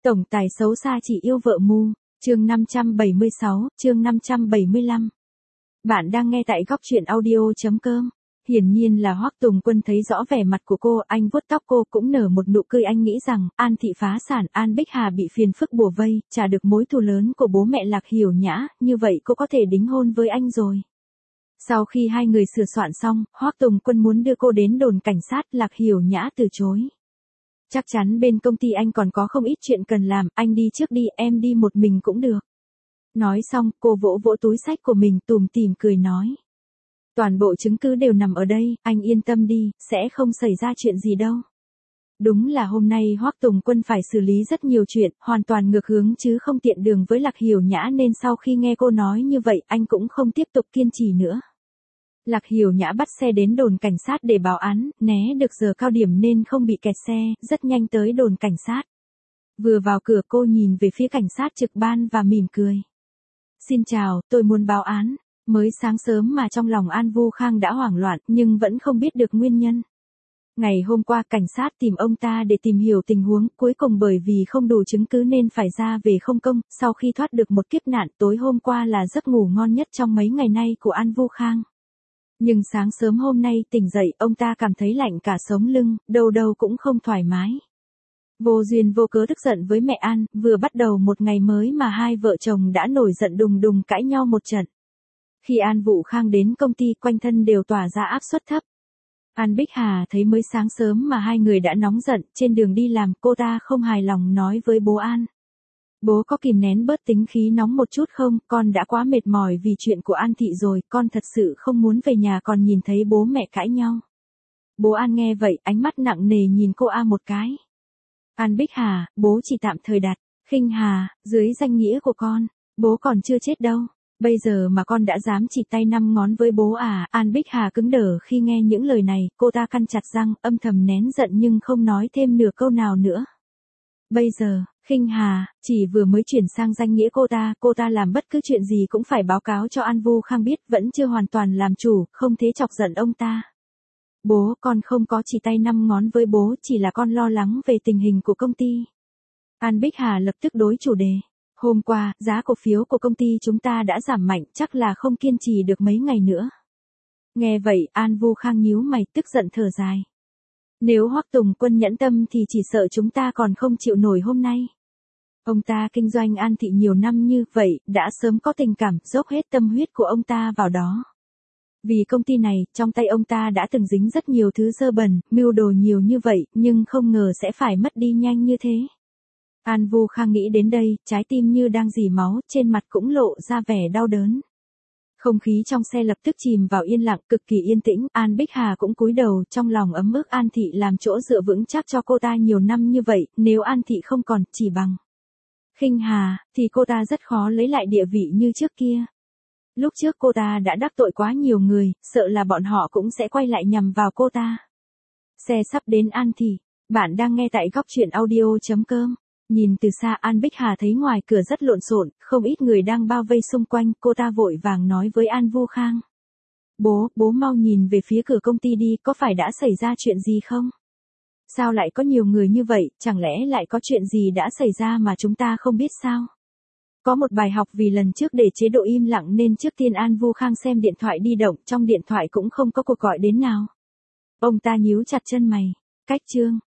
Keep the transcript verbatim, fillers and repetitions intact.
Tổng tài xấu xa chỉ yêu vợ mù, chương năm trăm bảy mươi sáu, chương năm trăm bảy mươi lăm. Bạn đang nghe tại góc truyện audio.com. Hiển nhiên là Hoắc Tùng Quân thấy rõ vẻ mặt của cô, anh vuốt tóc cô cũng nở một nụ cười, anh nghĩ rằng, An Thị phá sản, An Bích Hà bị phiền phức bủa vây, trả được mối thù lớn của bố mẹ Lạc Hiểu Nhã, như vậy cô có thể đính hôn với anh rồi. Sau khi hai người sửa soạn xong, Hoắc Tùng Quân muốn đưa cô đến đồn cảnh sát, Lạc Hiểu Nhã từ chối. Chắc chắn bên công ty anh còn có không ít chuyện cần làm, anh đi trước đi, em đi một mình cũng được. Nói xong, cô vỗ vỗ túi xách của mình, tủm tỉm cười nói. Toàn bộ chứng cứ đều nằm ở đây, anh yên tâm đi, sẽ không xảy ra chuyện gì đâu. Đúng là hôm nay Hoắc Tùng Quân phải xử lý rất nhiều chuyện, hoàn toàn ngược hướng chứ không tiện đường với Lạc Hiểu Nhã, nên sau khi nghe cô nói như vậy, anh cũng không tiếp tục kiên trì nữa. Lạc Hiểu Nhã bắt xe đến đồn cảnh sát để báo án, né được giờ cao điểm nên không bị kẹt xe, rất nhanh tới đồn cảnh sát. Vừa vào cửa cô nhìn về phía cảnh sát trực ban và mỉm cười. Xin chào, tôi muốn báo án. Mới sáng sớm mà trong lòng An Vu Khang đã hoảng loạn nhưng vẫn không biết được nguyên nhân. Ngày hôm qua cảnh sát tìm ông ta để tìm hiểu tình huống, cuối cùng bởi vì không đủ chứng cứ nên phải ra về không công, sau khi thoát được một kiếp nạn tối hôm qua là giấc ngủ ngon nhất trong mấy ngày nay của An Vu Khang. Nhưng sáng sớm hôm nay tỉnh dậy ông ta cảm thấy lạnh cả sống lưng, đâu đâu cũng không thoải mái. Vô duyên vô cớ tức giận với mẹ An, vừa bắt đầu một ngày mới mà hai vợ chồng đã nổi giận đùng đùng cãi nhau một trận. Khi An Vũ Khang đến công ty quanh thân đều tỏa ra áp suất thấp. An Bích Hà thấy mới sáng sớm mà hai người đã nóng giận, trên đường đi làm cô ta không hài lòng nói với bố An. Bố có kìm nén bớt tính khí nóng một chút không, con đã quá mệt mỏi vì chuyện của An Thị rồi, con thật sự không muốn về nhà còn nhìn thấy bố mẹ cãi nhau. Bố An nghe vậy, ánh mắt nặng nề nhìn cô A một cái. An Bích Hà, bố chỉ tạm thời đặt, Khinh Hà, dưới danh nghĩa của con, bố còn chưa chết đâu. Bây giờ mà con đã dám chỉ tay năm ngón với bố à, An Bích Hà cứng đờ khi nghe những lời này, cô ta căn chặt răng, âm thầm nén giận nhưng không nói thêm nửa câu nào nữa. Bây giờ, Khinh Hà, chỉ vừa mới chuyển sang danh nghĩa cô ta, cô ta làm bất cứ chuyện gì cũng phải báo cáo cho An Vu Khang biết, vẫn chưa hoàn toàn làm chủ, không thế chọc giận ông ta. Bố, con không có chỉ tay năm ngón với bố, chỉ là con lo lắng về tình hình của công ty. An Bích Hà lập tức đối chủ đề. Hôm qua, giá cổ phiếu của công ty chúng ta đã giảm mạnh, chắc là không kiên trì được mấy ngày nữa. Nghe vậy, An Vu Khang nhíu mày, tức giận thở dài. Nếu Hoắc Tùng Quân nhẫn tâm thì chỉ sợ chúng ta còn không chịu nổi hôm nay. Ông ta kinh doanh An Thị nhiều năm như vậy, đã sớm có tình cảm, dốc hết tâm huyết của ông ta vào đó. Vì công ty này, trong tay ông ta đã từng dính rất nhiều thứ dơ bẩn, mưu đồ nhiều như vậy, nhưng không ngờ sẽ phải mất đi nhanh như thế. An Vu Khang nghĩ đến đây, trái tim như đang rỉ máu, trên mặt cũng lộ ra vẻ đau đớn. Không khí trong xe lập tức chìm vào yên lặng, cực kỳ yên tĩnh, An Bích Hà cũng cúi đầu, trong lòng ấm ức An Thị làm chỗ dựa vững chắc cho cô ta nhiều năm như vậy, nếu An Thị không còn, chỉ bằng Khinh Hà, thì cô ta rất khó lấy lại địa vị như trước kia. Lúc trước cô ta đã đắc tội quá nhiều người, sợ là bọn họ cũng sẽ quay lại nhằm vào cô ta. Xe sắp đến An Thị, bạn đang nghe tại góc truyện audio.com. Nhìn từ xa An Bích Hà thấy ngoài cửa rất lộn xộn, không ít người đang bao vây xung quanh, cô ta vội vàng nói với An Vu Khang. Bố, bố mau nhìn về phía cửa công ty đi, có phải đã xảy ra chuyện gì không? Sao lại có nhiều người như vậy, chẳng lẽ lại có chuyện gì đã xảy ra mà chúng ta không biết sao? Có một bài học vì lần trước để chế độ im lặng nên trước tiên An Vu Khang xem điện thoại di động, trong điện thoại cũng không có cuộc gọi đến nào. Ông ta nhíu chặt chân mày. Cách chương,